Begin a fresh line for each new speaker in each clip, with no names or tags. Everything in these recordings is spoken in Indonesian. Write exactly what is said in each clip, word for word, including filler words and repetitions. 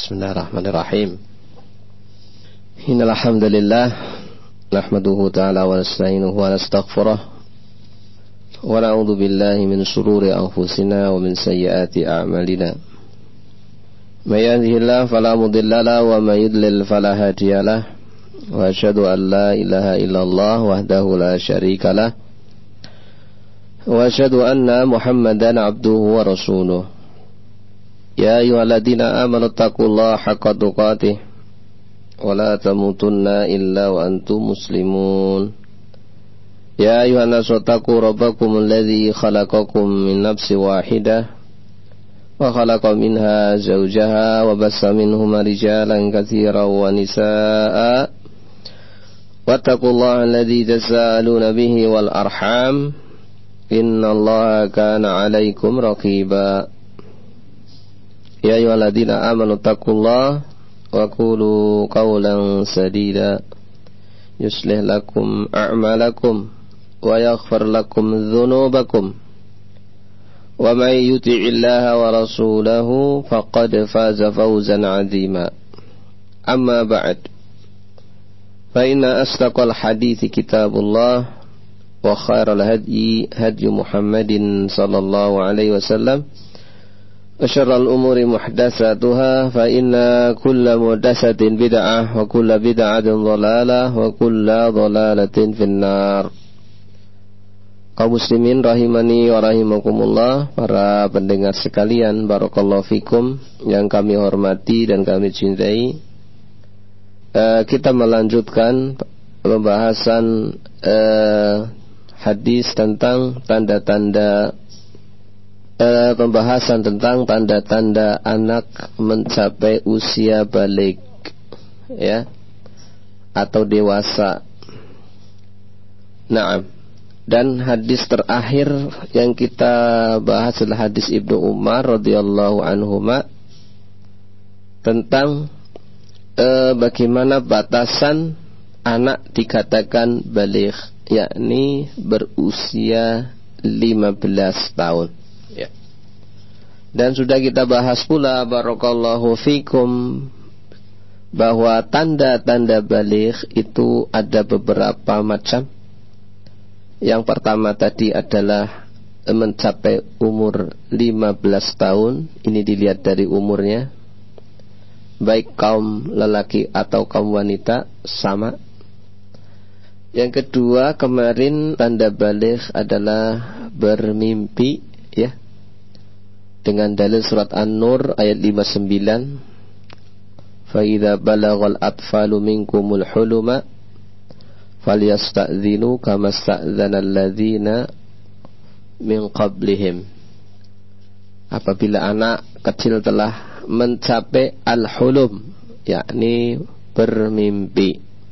Bismillahirrahmanirrahim. Innal hamdalillah nahmaduhu ta'ala wa nasta'inuhu wa nastaghfiruh wa na'udzu billahi min shururi anfusina wa min sayyiati a'malina. May yahdihillahu fala mudilla lahu wa may yudlil fala hadiya lahu. Wa asyhadu an la ilaha illallah wahdahu la syarika lah. Wa asyhadu anna Muhammadan abduhu wa rasuluh. Ya ayyuhalladzina amanu taqullaha haqqa tuqatih wa la tamutunna illa wa antum muslimun. Ya ayyuhan nasu taqu rabbakum alladzi khalaqakum min nafsin wahidah wa khalaqa minha zawjaha wa bassa minhuma rijalan katsiran wa nisaa'a wattaqullaha alladzi tasaaluna bihi wal arham innallaha kana 'alaikum raqiba. Ya ayyuhalladzina amanu taqullaha wa qulu qawlan sadida yuslih lakum a'malakum wa yaghfir lakum dhunubakum wa may yuti'illaha wa rasulahu faqad faza fawzan 'azima. Amma ba'd, fa inna asdaqal hadithi kitabullah wa khairal hadyi hadyu Muhammadin sallallahu alaihi wasallam wa syarral umuri muhdatsatuha fa inna kulla muhdatsatin bid'ah wa kulla bid'atin dhalalah wa kulla dhalalatin finnar. Kaum muslimin rahimani wa rahimakumullah, para pendengar sekalian, barakallahu fikum yang kami hormati dan kami cintai. Uh, kita melanjutkan pembahasan uh, hadis tentang tanda-tanda Uh, pembahasan tentang tanda-tanda anak mencapai usia balik, ya, atau dewasa. Nah, dan hadis terakhir yang kita bahas adalah hadis Ibnu Umar radhiyallahu anhuma tentang uh, bagaimana batasan anak dikatakan balik, yakni berusia lima belas tahun. Dan sudah kita bahas pula, barakallahu fikum, bahwa tanda-tanda baligh itu ada beberapa macam. Yang pertama tadi adalah mencapai umur lima belas tahun. Ini dilihat dari umurnya, baik kaum lelaki atau kaum wanita sama. Yang kedua, kemarin tanda baligh adalah bermimpi, ya, dengan dalil surat An-Nur ayat lima puluh sembilan, fa idza balagal atfalu minkumul huluma falyasta'dzinu kama sta'dzana alladzina min qablihim. Apabila anak kecil telah mencapai al-hulum, yakni bermimpi,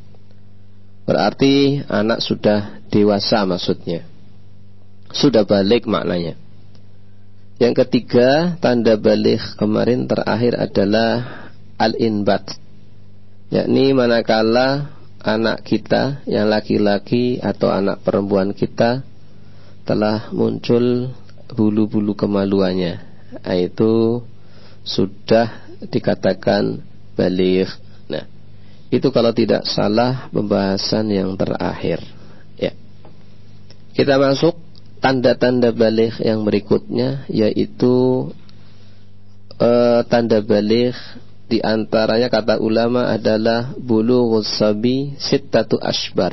berarti anak sudah dewasa, maksudnya sudah balik maknanya. Yang ketiga, tanda baligh kemarin terakhir adalah al-inbat, yakni manakala anak kita yang laki-laki atau anak perempuan kita telah muncul bulu-bulu kemaluannya, itu sudah dikatakan baligh. Nah, itu kalau tidak salah pembahasan yang terakhir, ya. Kita masuk tanda-tanda baligh yang berikutnya, yaitu uh, tanda baligh di antaranya kata ulama adalah bulughus sabi sittatu ashbar.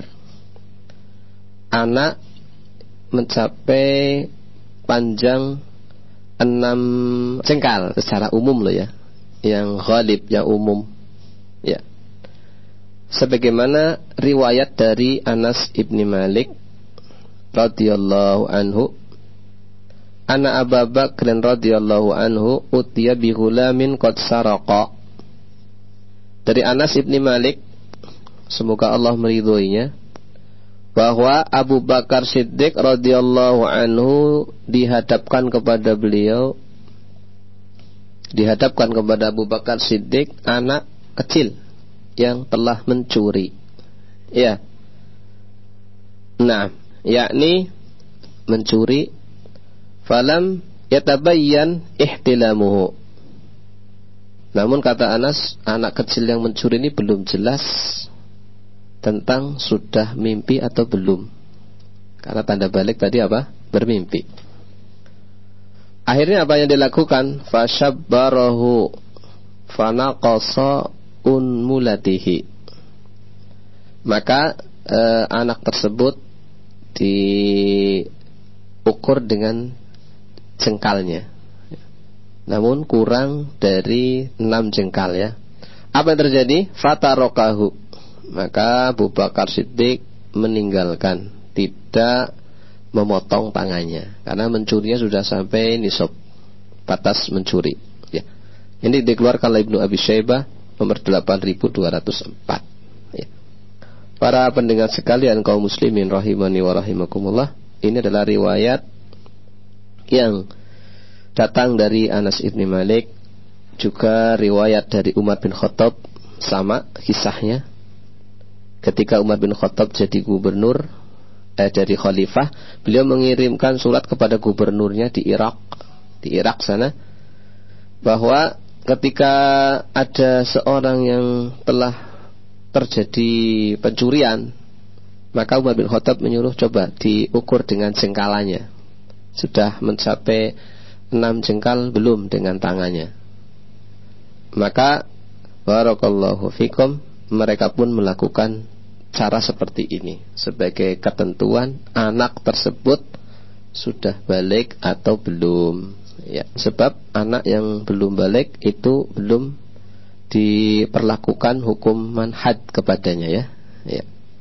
Anak mencapai panjang enam jengkal secara umum loh, ya, yang ghalib, yang umum, ya. Sebagaimana riwayat dari Anas ibni Malik radhiyallahu anhu, anna Abu Bakr radhiyallahu anhu utiya bi ghulamin qad saraqa. Dari Anas ibni Malik, semoga Allah meridhoinya, bahwa Abu Bakar Siddiq radhiyallahu anhu dihadapkan kepada beliau, dihadapkan kepada Abu Bakar Siddiq anak kecil yang telah mencuri, ya. Nah, yakni mencuri, falam yatabayyan ihtilamuhu, Namun kata Anas, anak kecil yang mencuri ini belum jelas tentang sudah mimpi atau belum. Karena tanda balik tadi apa? Bermimpi. Akhirnya apa yang dilakukan? Fashabbarahu fanaqasa unmulatihi. Maka eh, anak tersebut diukur dengan jengkalnya. Namun kurang dari enam jengkal ya. Apa yang terjadi? Fatarokahu. Maka Abu Bakar Siddiq meninggalkan, tidak memotong tangannya, karena mencurinya sudah sampai nisab, batas mencuri ya. Ini dikeluarkan oleh Ibnu Abi Syaibah nomor delapan ribu dua ratus empat ya. Para pendengar sekalian kaum muslimin rahimani wa rahimakumullah, ini adalah riwayat yang datang dari Anas ibn Malik, juga riwayat dari Umar bin Khattab, sama kisahnya. Ketika Umar bin Khattab jadi gubernur, eh jadi khalifah, beliau mengirimkan surat kepada gubernurnya di Irak, di Irak sana, bahwa ketika ada seorang yang telah terjadi pencurian, maka Umar bin Khattab menyuruh coba diukur dengan jengkalannya. Sudah mencapai enam jengkal belum dengan tangannya. Maka barakallahu fikum, mereka pun melakukan cara seperti ini sebagai ketentuan anak tersebut sudah balik atau belum ya. Sebab anak yang belum balik itu belum diperlakukan hukuman had kepadanya ya, ya.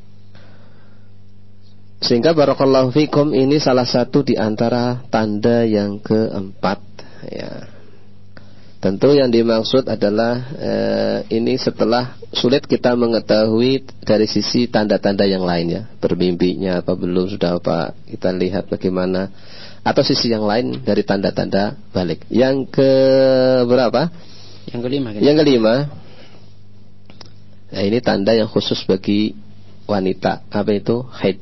Sehingga barakallahu fikum, ini salah satu di antara tanda yang keempat ya. Tentu yang dimaksud adalah eh, ini setelah sulit kita mengetahui dari sisi tanda-tanda yang lain ya, bermimpinya apa belum, sudah apa, kita lihat bagaimana, atau sisi yang lain dari tanda-tanda balik. Yang ke berapa?
Yang kelima. Kan?
Yang kelima. Nah, ini tanda yang khusus bagi wanita. Apa itu? Haid.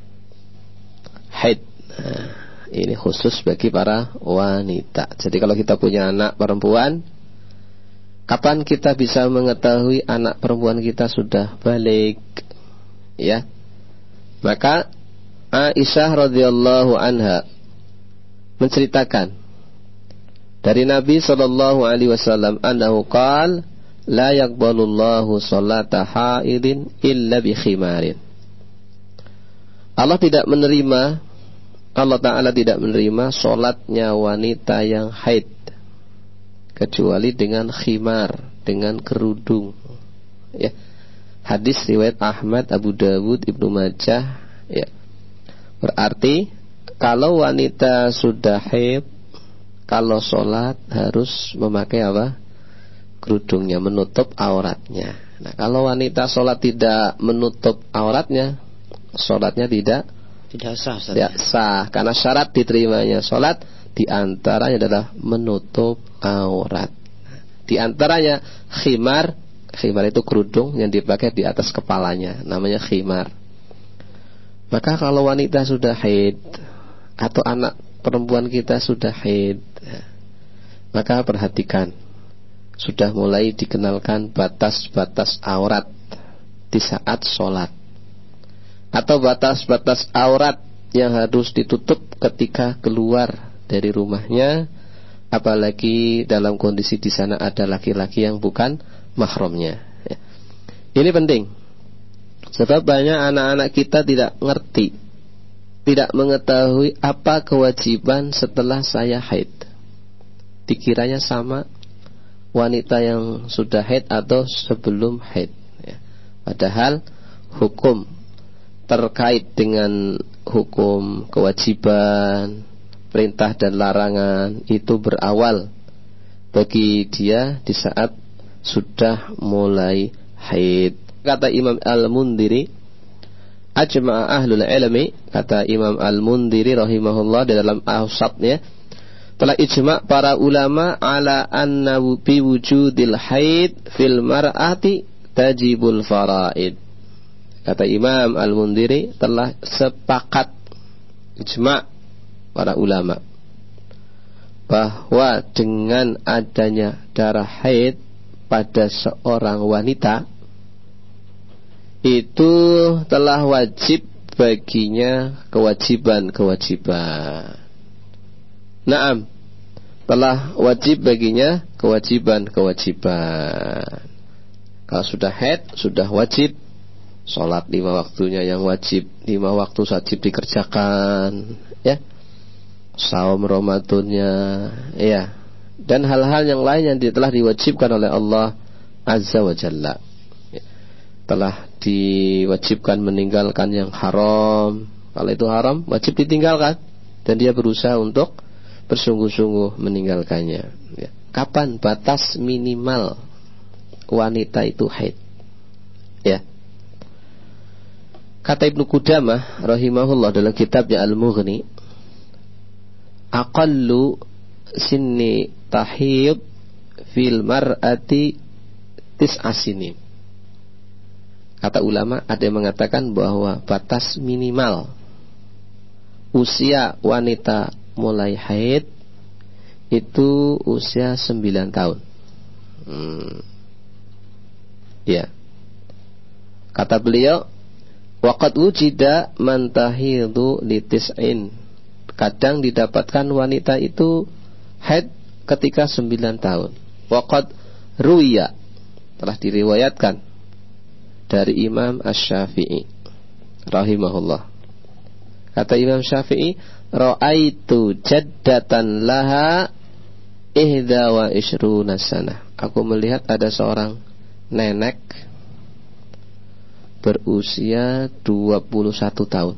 Haid. Nah, ini khusus bagi para wanita. Jadi kalau kita punya anak perempuan, kapan kita bisa mengetahui anak perempuan kita sudah balik? Ya. Maka Aisyah radhiyallahu anha menceritakan dari Nabi sallallahu alaihi wasallam annahu qala la yaqbalullahu sholata haidin illa bi khimarin. Allah tidak menerima, Allah Ta'ala tidak menerima sholatnya wanita yang haid kecuali dengan khimar, dengan kerudung ya. Hadis riwayat Ahmad, Abu Dawud, Ibnu Majah ya. Berarti kalau wanita sudah haid, kalau sholat harus memakai apa? Kerudungnya, menutup auratnya. Nah, kalau wanita sholat tidak menutup auratnya, sholatnya tidak
tidak sah,
tidak sah. Karena syarat diterimanya sholat diantaranya adalah menutup aurat. Diantaranya khimar. Khimar itu kerudung yang dipakai di atas kepalanya, namanya khimar. Maka kalau wanita sudah haid atau anak perempuan kita sudah haid, maka perhatikan, sudah mulai dikenalkan batas-batas aurat di saat sholat, atau batas-batas aurat yang harus ditutup ketika keluar dari rumahnya, apalagi dalam kondisi di sana ada laki-laki yang bukan mahramnya. Ini penting, sebab banyak anak-anak kita tidak ngerti, tidak mengetahui apa kewajiban setelah saya haid. Dikiranya sama wanita yang sudah haid atau sebelum haid. Padahal hukum terkait dengan hukum kewajiban, perintah dan larangan itu berawal bagi dia di saat sudah mulai haid. Kata Imam Al-Mundhiri, ajma'a ahlul ilmi, kata Imam Al-Mundhiri rahimahullah di dalam Awsatnya, telah ijma' para ulama ala anna bi wujudil haid fil mar'ati tajibul faraid. Kata Imam Al-Mundhiri, telah sepakat ijma' para ulama bahwa dengan adanya darah haid pada seorang wanita itu telah wajib baginya kewajiban-kewajiban. Naam, telah wajib baginya kewajiban-kewajiban. Kalau sudah haid, sudah wajib sholat lima waktunya yang wajib, lima waktu wajib dikerjakan, ya. Saum Ramadannya, ya. Dan hal-hal yang lain yang telah diwajibkan oleh Allah Azza wa Jalla. Telah diwajibkan meninggalkan yang haram. Kalau itu haram, wajib ditinggalkan. Dan dia berusaha untuk bersungguh-sungguh meninggalkannya, ya. Kapan batas minimal wanita itu haid? Ya. Kata Ibnu Qudamah rahimahullah dalam kitabnya Al-Mughni, aqallu sinni tahid fil mar'ati tis'a sinin. Kata ulama, ada yang mengatakan bahwa batas minimal usia wanita mulai haid itu usia sembilan tahun. Hmm. Ya. Kata beliau, waqad wujida man tahidu li tis'in. Kadang didapatkan wanita itu haid ketika sembilan tahun. Waqad ruwiya, telah diriwayatkan dari Imam Asy-Syafi'i rahimahullah. Kata Imam Syafi'i, ra'aitu jaddatan laha ihda wa ishruna sanah. Aku melihat ada seorang nenek berusia dua puluh satu tahun.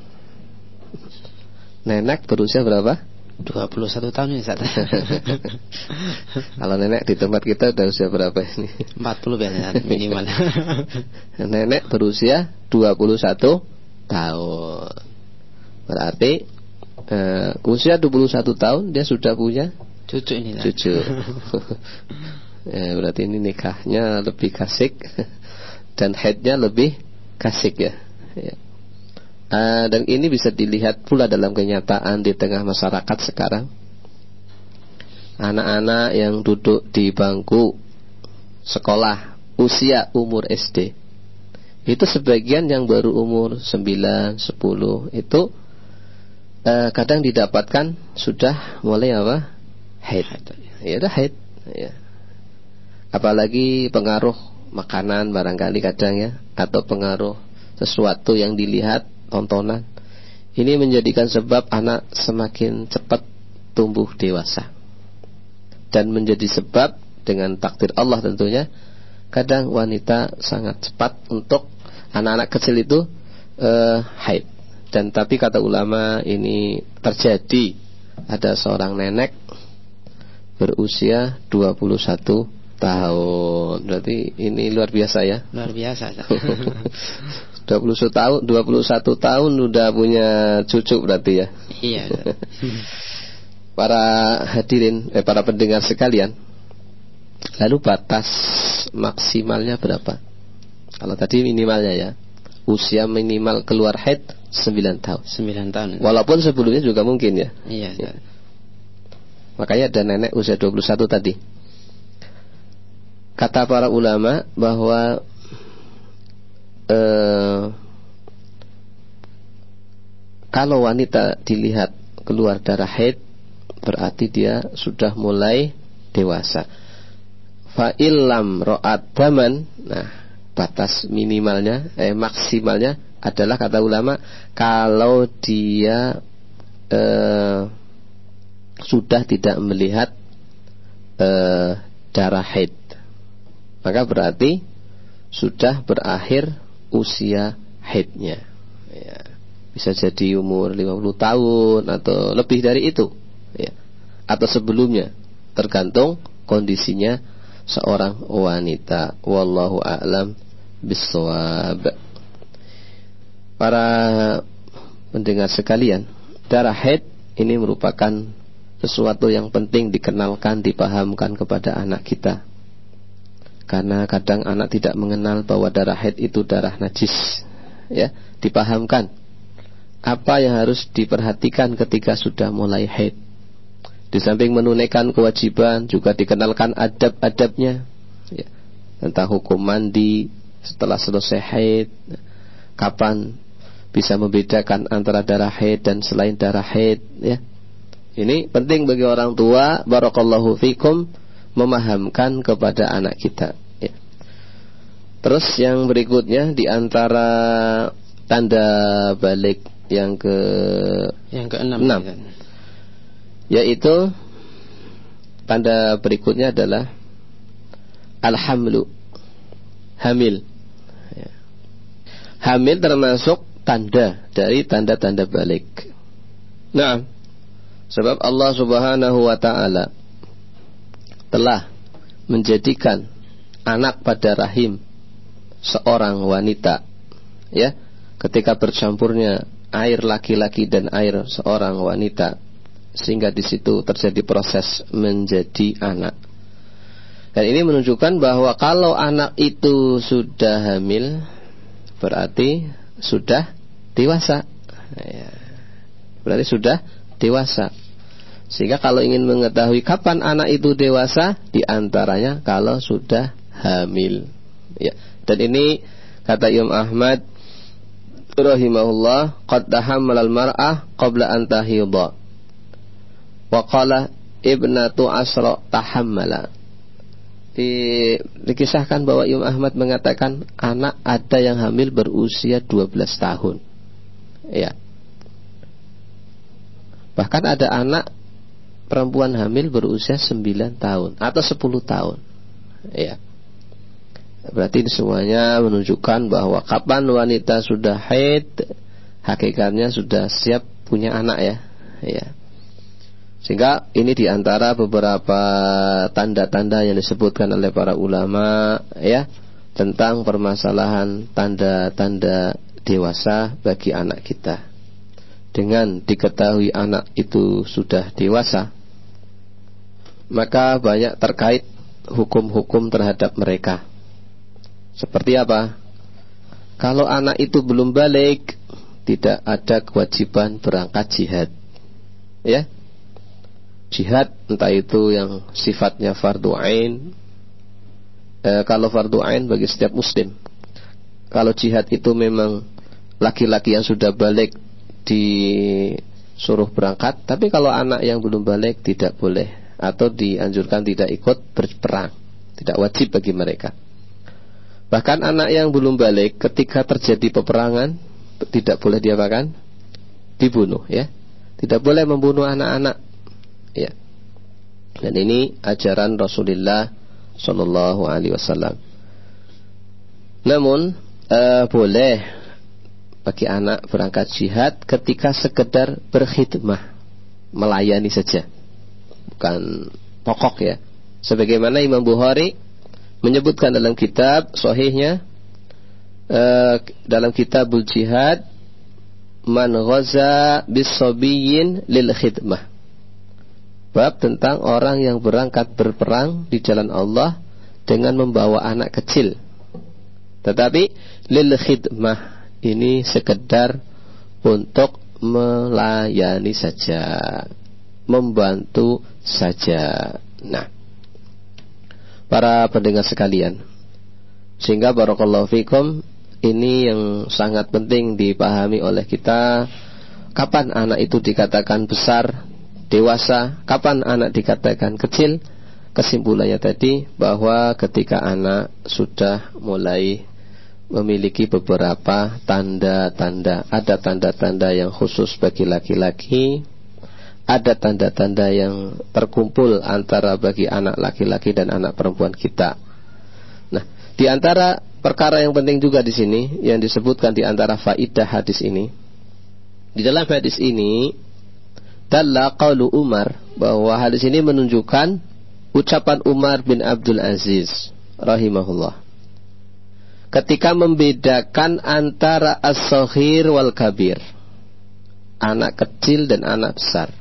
Nenek berusia berapa?
dua puluh satu tahun ya, Ustaz.
Kalau nenek di tempat kita udah usia berapa ini?
empat puluh biasanya minimal.
Nenek berusia dua puluh satu tahun. Berarti uh, usia dua puluh satu tahun dia sudah punya
cucu ini.
Cucu. Ya, berarti ini nikahnya lebih kasik dan haidnya lebih kasik, ya. Ya. Uh, dan ini bisa dilihat pula dalam kenyataan di tengah masyarakat sekarang. Anak-anak yang duduk di bangku sekolah usia umur S D, itu sebagian yang baru umur sembilan, sepuluh itu uh, kadang didapatkan sudah mulai apa? Haid. Ya udah haid, ya. Apalagi pengaruh makanan barangkali kadang, ya, atau pengaruh sesuatu yang dilihat, tontonan. Ini menjadikan sebab anak semakin cepat tumbuh dewasa. Dan menjadi sebab dengan takdir Allah tentunya, kadang wanita sangat cepat untuk anak-anak kecil itu uh, haid. Dan tapi kata ulama ini terjadi, ada seorang nenek berusia dua puluh satu tahun. Berarti ini luar biasa, ya.
Luar biasa.
dua puluh satu tahun, dua puluh satu tahun udah punya cucu berarti, ya.
Iya.
Para hadirin, eh, para pendengar sekalian, lalu batas maksimalnya berapa? Kalau tadi minimalnya, ya, usia minimal keluar haid sembilan tahun.
sembilan tahun.
Walaupun sebelumnya juga mungkin, ya.
Iya, ya.
Makanya ada nenek usia dua puluh satu tadi. Kata para ulama bahwa Uh, kalau wanita dilihat keluar darah haid, berarti dia sudah mulai dewasa. Fa illam ra'at daman, nah batas minimalnya, eh maksimalnya adalah kata ulama kalau dia uh, sudah tidak melihat uh, darah haid, maka berarti sudah berakhir usia haidnya, ya. Bisa jadi umur lima puluh tahun atau lebih dari itu, ya, atau sebelumnya, tergantung kondisinya seorang wanita. Wallahu a'lam bissawab. Para pendengar sekalian, darah haid ini merupakan sesuatu yang penting dikenalkan, dipahamkan kepada anak kita. Karena kadang anak tidak mengenal bahwa darah haid itu darah najis, ya. Dipahamkan apa yang harus diperhatikan ketika sudah mulai haid. Di samping menunaikan kewajiban, juga dikenalkan adab-adabnya, ya, tentang hukum mandi setelah selesai haid, kapan bisa membedakan antara darah haid dan selain darah haid, ya. Ini penting bagi orang tua, barakallahu fikum, memahamkan kepada anak kita, ya. Terus yang berikutnya di antara tanda balik yang ke
yang keenam,
enam, yaitu tanda berikutnya adalah alhamlu, hamil. Hamil termasuk tanda dari tanda-tanda balik. Nah, sebab Allah Subhanahu wa ta'ala telah menjadikan anak pada rahim seorang wanita, ya, ketika bercampurnya air laki-laki dan air seorang wanita, sehingga di situ terjadi proses menjadi anak. Dan ini menunjukkan bahwa kalau anak itu sudah hamil, berarti sudah dewasa, ya. Berarti sudah dewasa. Sehingga kalau ingin mengetahui kapan anak itu dewasa, diantaranya kalau sudah hamil, ya. Dan ini kata Imam Ahmad rahimahullah, qad tahammalal mar'ah qabla an tahidha. Wa qala ibnatu asra tahammala. Di, dikisahkan bahwa Imam Ahmad mengatakan anak ada yang hamil berusia dua belas tahun, ya. Bahkan ada anak perempuan hamil berusia sembilan tahun atau sepuluh tahun, ya. Berarti ini semuanya menunjukkan bahwa kapan wanita sudah haid, hakikatnya sudah siap punya anak, ya, ya. Sehingga ini diantara beberapa tanda-tanda yang disebutkan oleh para ulama, ya, tentang permasalahan tanda-tanda dewasa bagi anak kita. Dengan diketahui anak itu sudah dewasa, maka banyak terkait hukum-hukum terhadap mereka. Seperti apa? Kalau anak itu belum balik, tidak ada kewajiban berangkat jihad, ya. Jihad entah itu yang sifatnya fardu ain, e, kalau fardu ain bagi setiap muslim. Kalau jihad itu memang laki-laki yang sudah balik disuruh berangkat, tapi kalau anak yang belum balik tidak boleh, atau dianjurkan tidak ikut berperang, tidak wajib bagi mereka. Bahkan anak yang belum balik ketika terjadi peperangan tidak boleh diapakan? Dibunuh, ya. Tidak boleh membunuh anak-anak, ya. Dan ini ajaran Rasulullah Sallallahu Alaihi Wasallam. Namun eh, boleh bagi anak berangkat jihad ketika sekedar berkhidmah, melayani saja, bukan pokok, ya. Sebagaimana Imam Bukhari menyebutkan dalam kitab sahihnya, eh, dalam kitabul jihad, man ghaza bis-sabiyyin lil khidmah. Bab tentang orang yang berangkat berperang di jalan Allah dengan membawa anak kecil. Tetapi lil khidmah ini sekedar untuk melayani saja, membantu saja. Nah, para pendengar sekalian, sehingga barakallahu fikum, ini yang sangat penting dipahami oleh kita. Kapan anak itu dikatakan besar, dewasa, kapan anak dikatakan kecil? Kesimpulannya tadi bahwa ketika anak sudah mulai memiliki beberapa tanda-tanda. Ada tanda-tanda yang khusus bagi laki-laki, ada tanda-tanda yang terkumpul antara bagi anak laki-laki dan anak perempuan kita. Nah, di antara perkara yang penting juga di sini yang disebutkan di antara faidah hadis ini, di dalam hadis ini dalla qaulu Umar, bahwa hadis ini menunjukkan ucapan Umar bin Abdul Aziz rahimahullah ketika membedakan antara as-saghir wal kabir, anak kecil dan anak besar,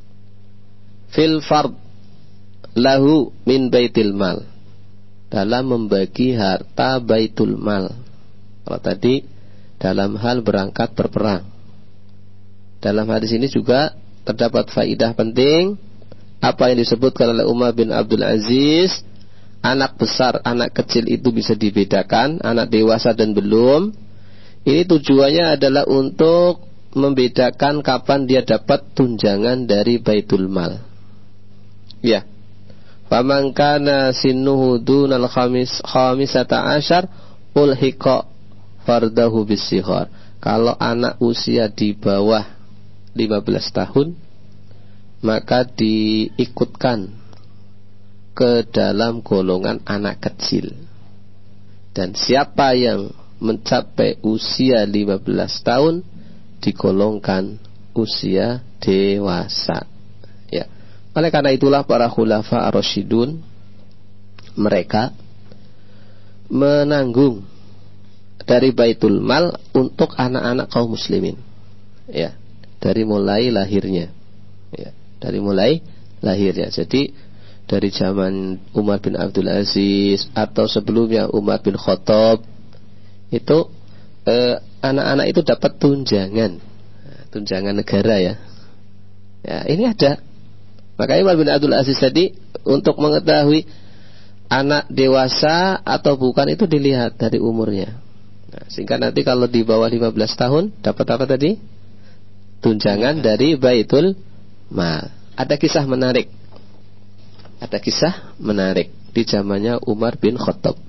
fil fard lahu min baitil mal, dalam membagi harta baitul mal. Kalau tadi dalam hal berangkat berperang, dalam hadis ini juga terdapat faidah penting. Apa yang disebutkan oleh Umar bin Abdul Aziz, anak besar, anak kecil itu bisa dibedakan, anak dewasa dan belum. Ini tujuannya adalah untuk membedakan kapan dia dapat tunjangan dari Baitul Mal. Ya. Faman kana sinnuhu dunal khamis khamisata asyar ulhiqa fardahu bisighar. Kalau anak usia di bawah lima belas tahun, maka diikutkan ke dalam golongan anak kecil. Dan siapa yang mencapai usia lima belas tahun digolongkan usia dewasa. Ya. Oleh karena itulah para khulafa ar-rasyidun mereka menanggung dari Baitul Mal untuk anak-anak kaum muslimin. Ya, dari mulai lahirnya. Ya, dari mulai lahirnya. Jadi dari zaman Umar bin Abdul Aziz atau sebelumnya Umar bin Khattab itu eh, anak-anak itu dapat tunjangan, tunjangan negara ya. Ya, ini ada. Makanya Umar bin Abdul Aziz tadi untuk mengetahui anak dewasa atau bukan itu dilihat dari umurnya. Nah, sehingga nanti kalau di bawah lima belas tahun dapat apa tadi? Tunjangan dari Baitul Mal. Ada kisah menarik. Ada kisah menarik di zamannya Umar bin Khattab.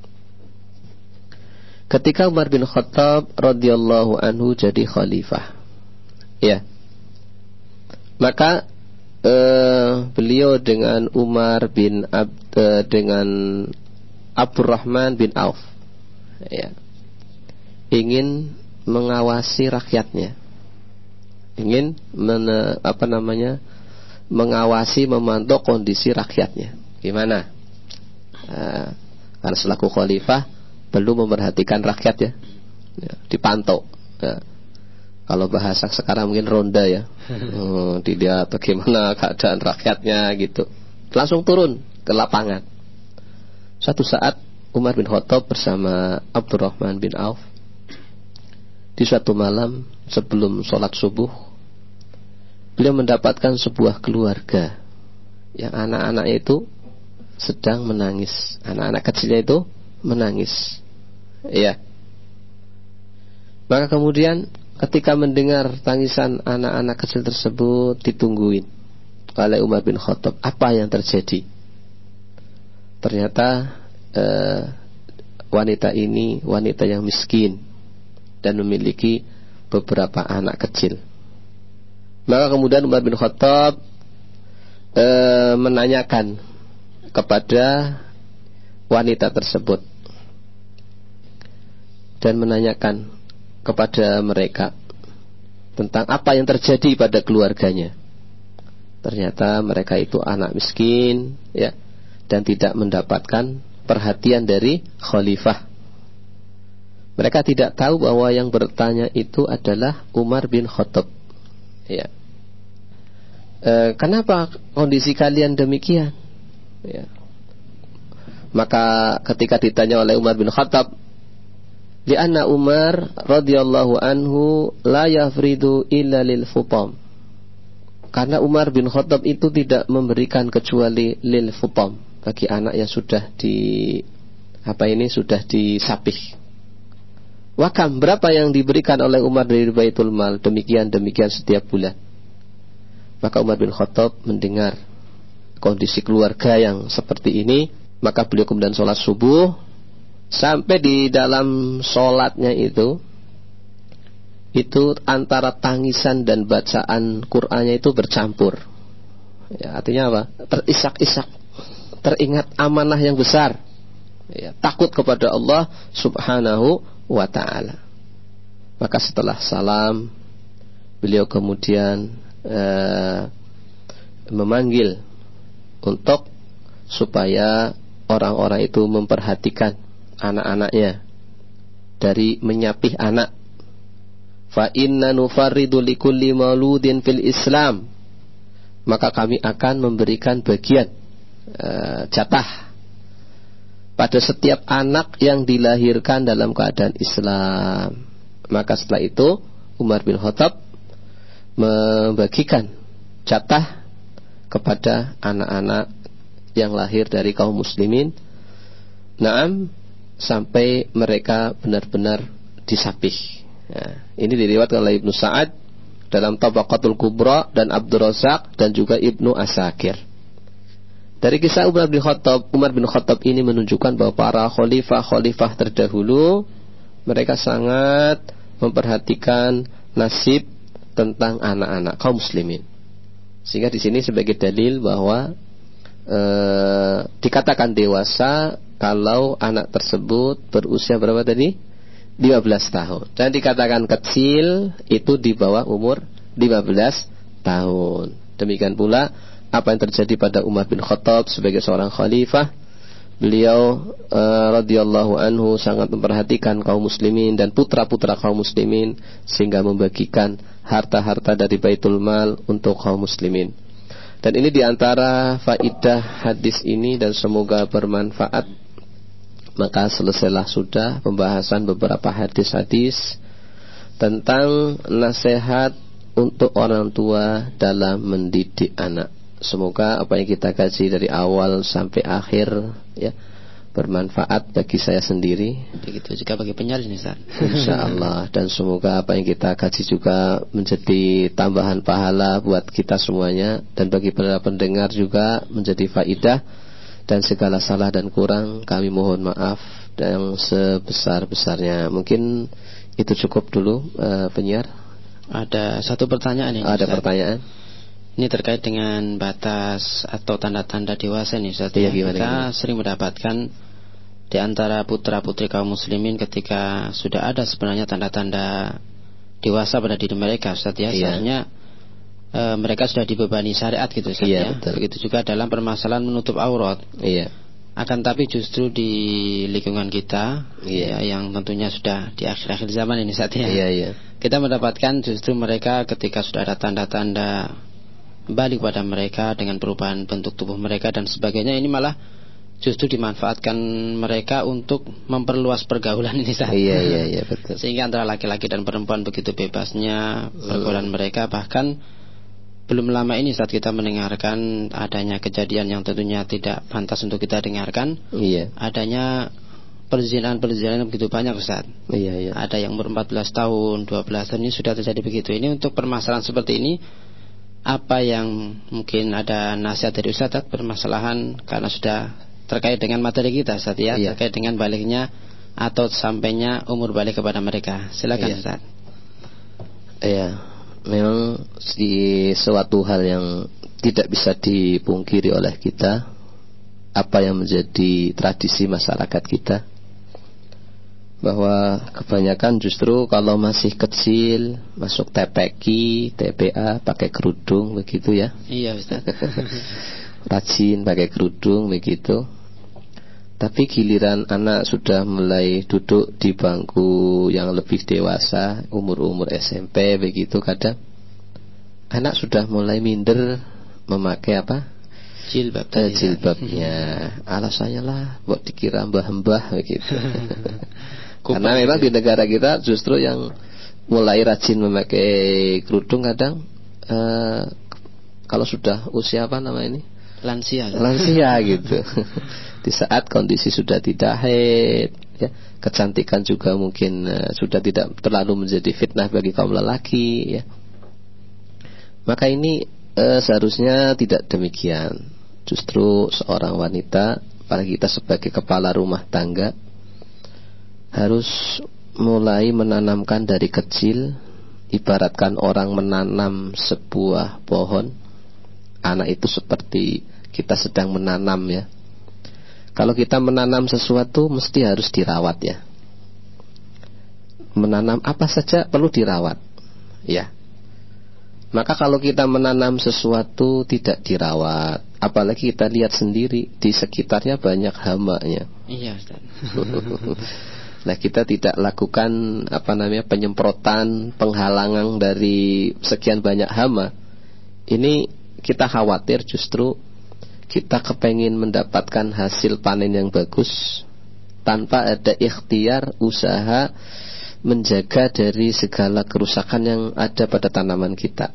Ketika Umar bin Khattab radhiyallahu anhu jadi khalifah, ya, maka eh, beliau dengan Umar bin Abd, eh, dengan Abdurrahman bin Auf, ya, ingin mengawasi rakyatnya, ingin men, apa namanya, mengawasi, memantau kondisi rakyatnya. Gimana? Eh, karena selaku khalifah perlu memperhatikan rakyat ya, ya dipantau. Ya. Kalau bahasa sekarang mungkin ronda ya, hmm, dilihat bagaimana keadaan rakyatnya gitu. Langsung turun ke lapangan. Suatu saat Umar bin Khattab bersama Abdurrahman bin Auf di suatu malam sebelum sholat subuh, beliau mendapatkan sebuah keluarga yang anak-anak itu sedang menangis. Anak-anak kecilnya itu menangis. Ya. Maka kemudian ketika mendengar tangisan anak-anak kecil tersebut, ditungguin oleh Umar bin Khattab, apa yang terjadi? Ternyata eh, wanita ini wanita yang miskin dan memiliki beberapa anak kecil. Maka kemudian Umar bin Khattab eh, menanyakan kepada wanita tersebut dan menanyakan kepada mereka tentang apa yang terjadi pada keluarganya. Ternyata mereka itu anak miskin, ya, dan tidak mendapatkan perhatian dari khalifah. Mereka tidak tahu bahwa yang bertanya itu adalah Umar bin Khattab. Ya. E, kenapa kondisi kalian demikian? Ya. Maka ketika ditanya oleh Umar bin Khattab, li'anna Umar radhiyallahu anhu la yafridu illa lil futam. Karena Umar bin Khattab itu tidak memberikan kecuali lil futam, bagi anak yang sudah di apa ini sudah disapih. Wakam, berapa yang diberikan oleh Umar dari Baitul Mal? Demikian demikian setiap bulan. Maka Umar bin Khattab mendengar kondisi keluarga yang seperti ini, maka beliau kemudian sholat subuh. Sampai di dalam sholatnya itu Itu antara tangisan dan bacaan Qur'annya itu bercampur, ya, artinya apa? Terisak-isak, teringat amanah yang besar, ya, takut kepada Allah subhanahu wa ta'ala. Maka setelah salam, beliau kemudian eh, memanggil untuk supaya orang-orang itu memperhatikan anak-anaknya dari menyapih anak. Fa inna nufarridu likulli mauludin fil Islam, maka kami akan memberikan bagian uh, jatah pada setiap anak yang dilahirkan dalam keadaan Islam. Maka setelah itu Umar bin Khattab membagikan jatah kepada anak-anak yang lahir dari kaum muslimin Naam, sampai mereka benar-benar disapih. Ya, ini diriwayatkan oleh Ibnu Sa'ad dalam Tabaqatul Kubra dan Abdul Razak dan juga Ibnu Asakir. Dari kisah Umar bin Khattab, Umar bin Khattab ini menunjukkan bahwa para khalifah-khalifah terdahulu mereka sangat memperhatikan nasib tentang anak-anak kaum muslimin. Sehingga di sini sebagai dalil bahwa eh, dikatakan dewasa kalau anak tersebut berusia berapa tadi? lima belas tahun. Dan dikatakan kecil itu di bawah umur lima belas tahun. Demikian pula apa yang terjadi pada Umar bin Khattab sebagai seorang khalifah. Beliau uh, radhiyallahu anhu sangat memperhatikan kaum muslimin dan putra-putra kaum muslimin, sehingga membagikan harta-harta dari Baitul Mal untuk kaum muslimin. Dan ini diantara faidah hadis ini, dan semoga bermanfaat. Maka selesailah sudah pembahasan beberapa hadis-hadis tentang nasihat untuk orang tua dalam mendidik anak. Semoga apa yang kita kaji dari awal sampai akhir ya bermanfaat bagi saya sendiri.
Begitu juga bagi penyaris nih Ustaz.
Insyaallah. Dan semoga apa yang kita kaji juga menjadi tambahan pahala buat kita semuanya, dan bagi para pendengar juga menjadi faidah. Dan segala salah dan kurang kami mohon maaf yang sebesar-besarnya. Mungkin itu cukup dulu uh, penyiar.
Ada satu pertanyaan ini.
Ada
Ustaz. Pertanyaan.
Ini
terkait dengan batas atau tanda-tanda dewasa nih Ustaz.
Iya, gimana,
kita
gimana?
sering mendapatkan di antara putra-putri kaum muslimin ketika sudah ada sebenarnya tanda-tanda dewasa pada diri mereka Ustaz ya.
Iya.
Sebenarnya e, mereka sudah dibebani syariat gitu Ustaz
iya,
ya.
Betul.
Begitu juga dalam permasalahan menutup aurat.
Iya.
Akan tapi justru di lingkungan kita
Iya.
ya, yang tentunya sudah di akhir-akhir zaman ini Ustaz ya.
Iya, iya.
Kita mendapatkan justru mereka ketika sudah ada tanda-tanda balik pada mereka dengan perubahan bentuk tubuh mereka dan sebagainya, ini malah justru dimanfaatkan mereka untuk memperluas pergaulan ini Ustaz.
Iya, iya, iya, betul.
Sehingga antara laki-laki dan perempuan begitu bebasnya pergaulan hmm. mereka. Bahkan belum lama ini saat kita mendengarkan adanya kejadian yang tentunya tidak pantas untuk kita dengarkan.
Iya.
Adanya perzinahan-perzinahan yang begitu banyak Ustaz.
Iya, iya.
Ada yang umur empat belas tahun, dua belas tahun, ini sudah terjadi begitu. Ini untuk permasalahan seperti ini, apa yang mungkin ada nasihat dari Ustaz permasalahan karena sudah terkait dengan materi kita Ustaz ya, iya. terkait dengan baliknya atau sampainya umur balik kepada mereka. Silakan iya. Ustaz.
Iya, memang di suatu hal yang tidak bisa dipungkiri oleh kita, apa yang menjadi tradisi masyarakat kita, bahwa kebanyakan justru kalau masih kecil masuk T P Q, T P A pakai kerudung begitu ya.
Iya Ustaz.
Rajin pakai kerudung begitu. Tapi giliran anak sudah mulai duduk di bangku yang lebih dewasa, umur-umur S M P begitu, kadang anak sudah mulai minder memakai apa?
Jilbab.
Eh, jilbabnya. Alasannya lah buat dikira mbah-mbah begitu. Karena memang di negara kita justru yang mulai rajin memakai kerudung kadang uh, kalau sudah usia apa nama ini?
Lansia.
Lansia gitu. Di saat kondisi sudah tidak haid, ya, kecantikan juga mungkin uh, sudah tidak terlalu menjadi fitnah bagi kaum lelaki, ya. Maka ini uh, seharusnya tidak demikian. Justru seorang wanita, apalagi kita sebagai kepala rumah tangga, harus mulai menanamkan dari kecil. Ibaratkan orang menanam sebuah pohon, anak itu seperti kita sedang menanam ya. Kalau kita menanam sesuatu mesti harus dirawat ya. Menanam apa saja perlu dirawat ya. Maka kalau kita menanam sesuatu tidak dirawat, apalagi kita lihat sendiri di sekitarnya banyak hamanya.
Iya Ustaz.
Nah, kita tidak lakukan apa namanya penyemprotan, penghalangan dari sekian banyak hama. Ini kita khawatir justru kita kepengin mendapatkan hasil panen yang bagus tanpa ada ikhtiar usaha menjaga dari segala kerusakan yang ada pada tanaman kita.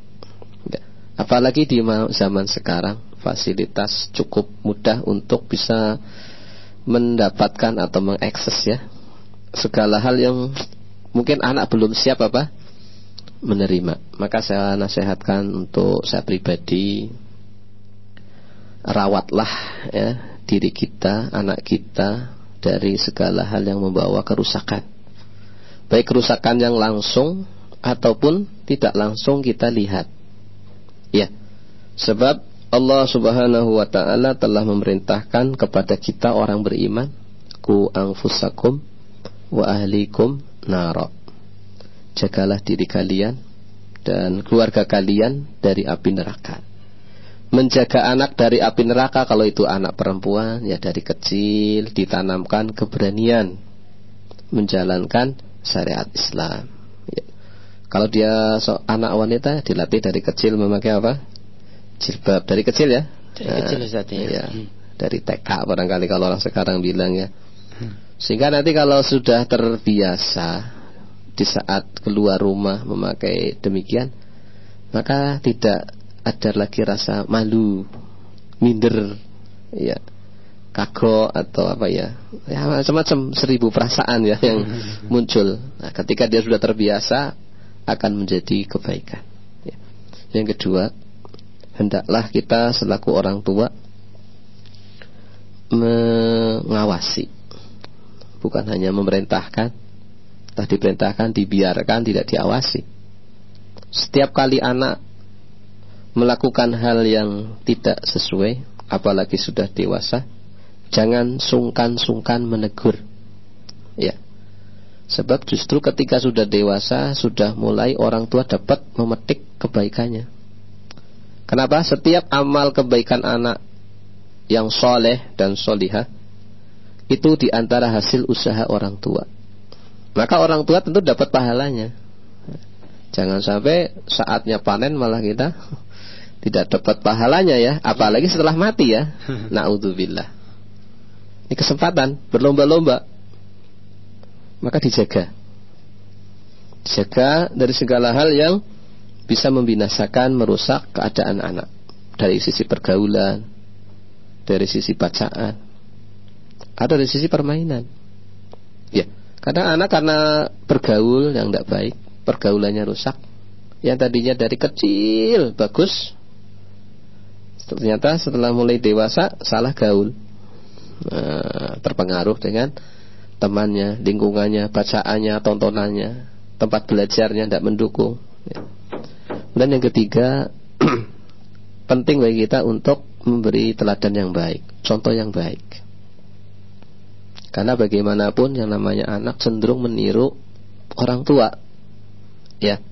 Apalagi di zaman sekarang fasilitas cukup mudah untuk bisa mendapatkan atau mengakses ya segala hal yang mungkin anak belum siap apa menerima. Maka saya nasihatkan untuk saya pribadi, rawatlah ya diri kita, anak kita dari segala hal yang membawa kerusakan, baik kerusakan yang langsung ataupun tidak langsung kita lihat ya. Sebab Allah subhanahu wa ta'ala telah memerintahkan kepada kita orang beriman, ku anfusakum wa ahlikum nara, jagalah diri kalian dan keluarga kalian dari api neraka. Menjaga anak dari api neraka, kalau itu anak perempuan ya dari kecil ditanamkan keberanian menjalankan syariat Islam ya. Kalau dia so, anak wanita dilatih dari kecil memakai apa? Jilbab dari kecil ya.
Dari nah, kecil Ustaz ya.
ya hmm. Dari T K barangkali kalau orang sekarang bilang ya. hmm. Sehingga nanti kalau sudah terbiasa di saat keluar rumah memakai demikian, maka tidak ada lagi rasa malu, minder, ya, kagok atau apa ya, ya macam-macam seribu perasaan ya yang muncul. Nah, ketika dia sudah terbiasa akan menjadi kebaikan. Ya. Yang kedua, hendaklah kita selaku orang tua mengawasi, bukan hanya memerintahkan, telah diperintahkan, dibiarkan, tidak diawasi. Setiap kali anak melakukan hal yang tidak sesuai, apalagi sudah dewasa, jangan sungkan-sungkan menegur ya. Sebab justru ketika sudah dewasa, sudah mulai orang tua dapat memetik kebaikannya. Kenapa? Setiap amal kebaikan anak yang soleh dan solihah itu diantara hasil usaha orang tua. Maka orang tua tentu dapat pahalanya. Jangan sampai saatnya panen malah kita tidak dapat pahalanya ya, apalagi setelah mati ya. Na'udzubillah. Ini kesempatan berlomba-lomba. Maka dijaga. Dijaga dari segala hal yang bisa membinasakan, merusak keadaan anak. Dari sisi pergaulan, dari sisi bacaan, atau dari sisi permainan. Ya, kadang anak karena bergaul yang tidak baik, pergaulannya rusak. Yang tadinya dari kecil bagus, ternyata setelah mulai dewasa salah gaul, nah, terpengaruh dengan temannya, lingkungannya, bacaannya, tontonannya, tempat belajarnya tidak mendukung ya. Dan yang ketiga penting bagi kita untuk memberi teladan yang baik, contoh yang baik. Karena bagaimanapun yang namanya anak cenderung meniru orang tua ya.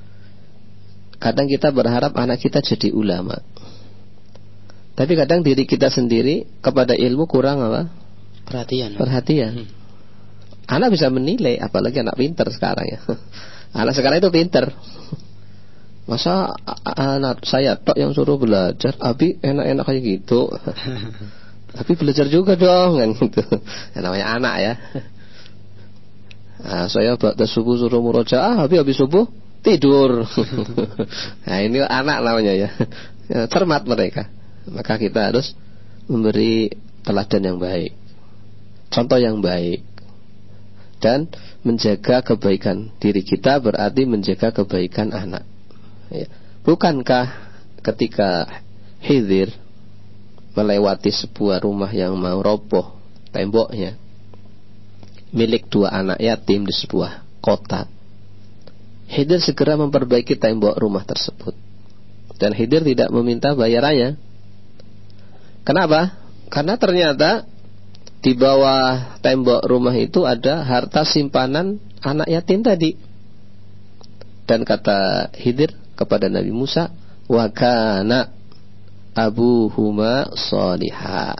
Kadang kita berharap anak kita jadi ulama, tapi kadang diri kita sendiri kepada ilmu kurang apa?
Perhatian.
Perhatian. Hmm. Anak bisa menilai, apalagi anak pinter sekarang ya. Anak sekarang itu pinter. Masa anak saya tok yang suruh belajar, abi enak-enak kayak gitu. Tapi belajar juga dong kan gitu. Ya, namanya anak ya. Nah, saya ba'da subuh suruh murojaah, abi habis subuh tidur. Nah ini anak namanya ya. Ya, cermat mereka. Maka kita harus memberi teladan yang baik, contoh yang baik, dan menjaga kebaikan diri kita berarti menjaga kebaikan anak ya. Bukankah ketika Khidir melewati sebuah rumah yang mau roboh temboknya, milik dua anak yatim di sebuah kota, Khidir segera memperbaiki tembok rumah tersebut. Dan Khidir tidak meminta bayarannya. Kenapa? Karena ternyata di bawah tembok rumah itu ada harta simpanan anak yatim tadi. Dan kata Khidir kepada Nabi Musa, wa kana abuhuma sholiha,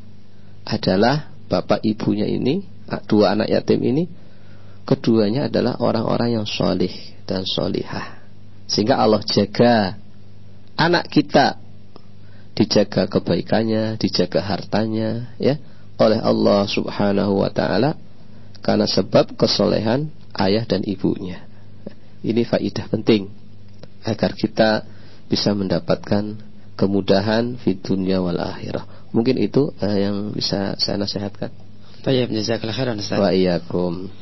adalah bapak ibunya ini, dua anak yatim ini, keduanya adalah orang-orang yang sholih dan sholihah. Sehingga Allah jaga anak kita, dijaga kebaikannya, dijaga hartanya ya oleh Allah subhanahu wa ta'ala, karena sebab kesolehan ayah dan ibunya. Ini faidah penting agar kita bisa mendapatkan kemudahan di dunia wal akhirah. Mungkin itu uh, yang bisa saya nasihatkan.
Baik, jazakallahu khairan Ustaz.
Wa iyyakum.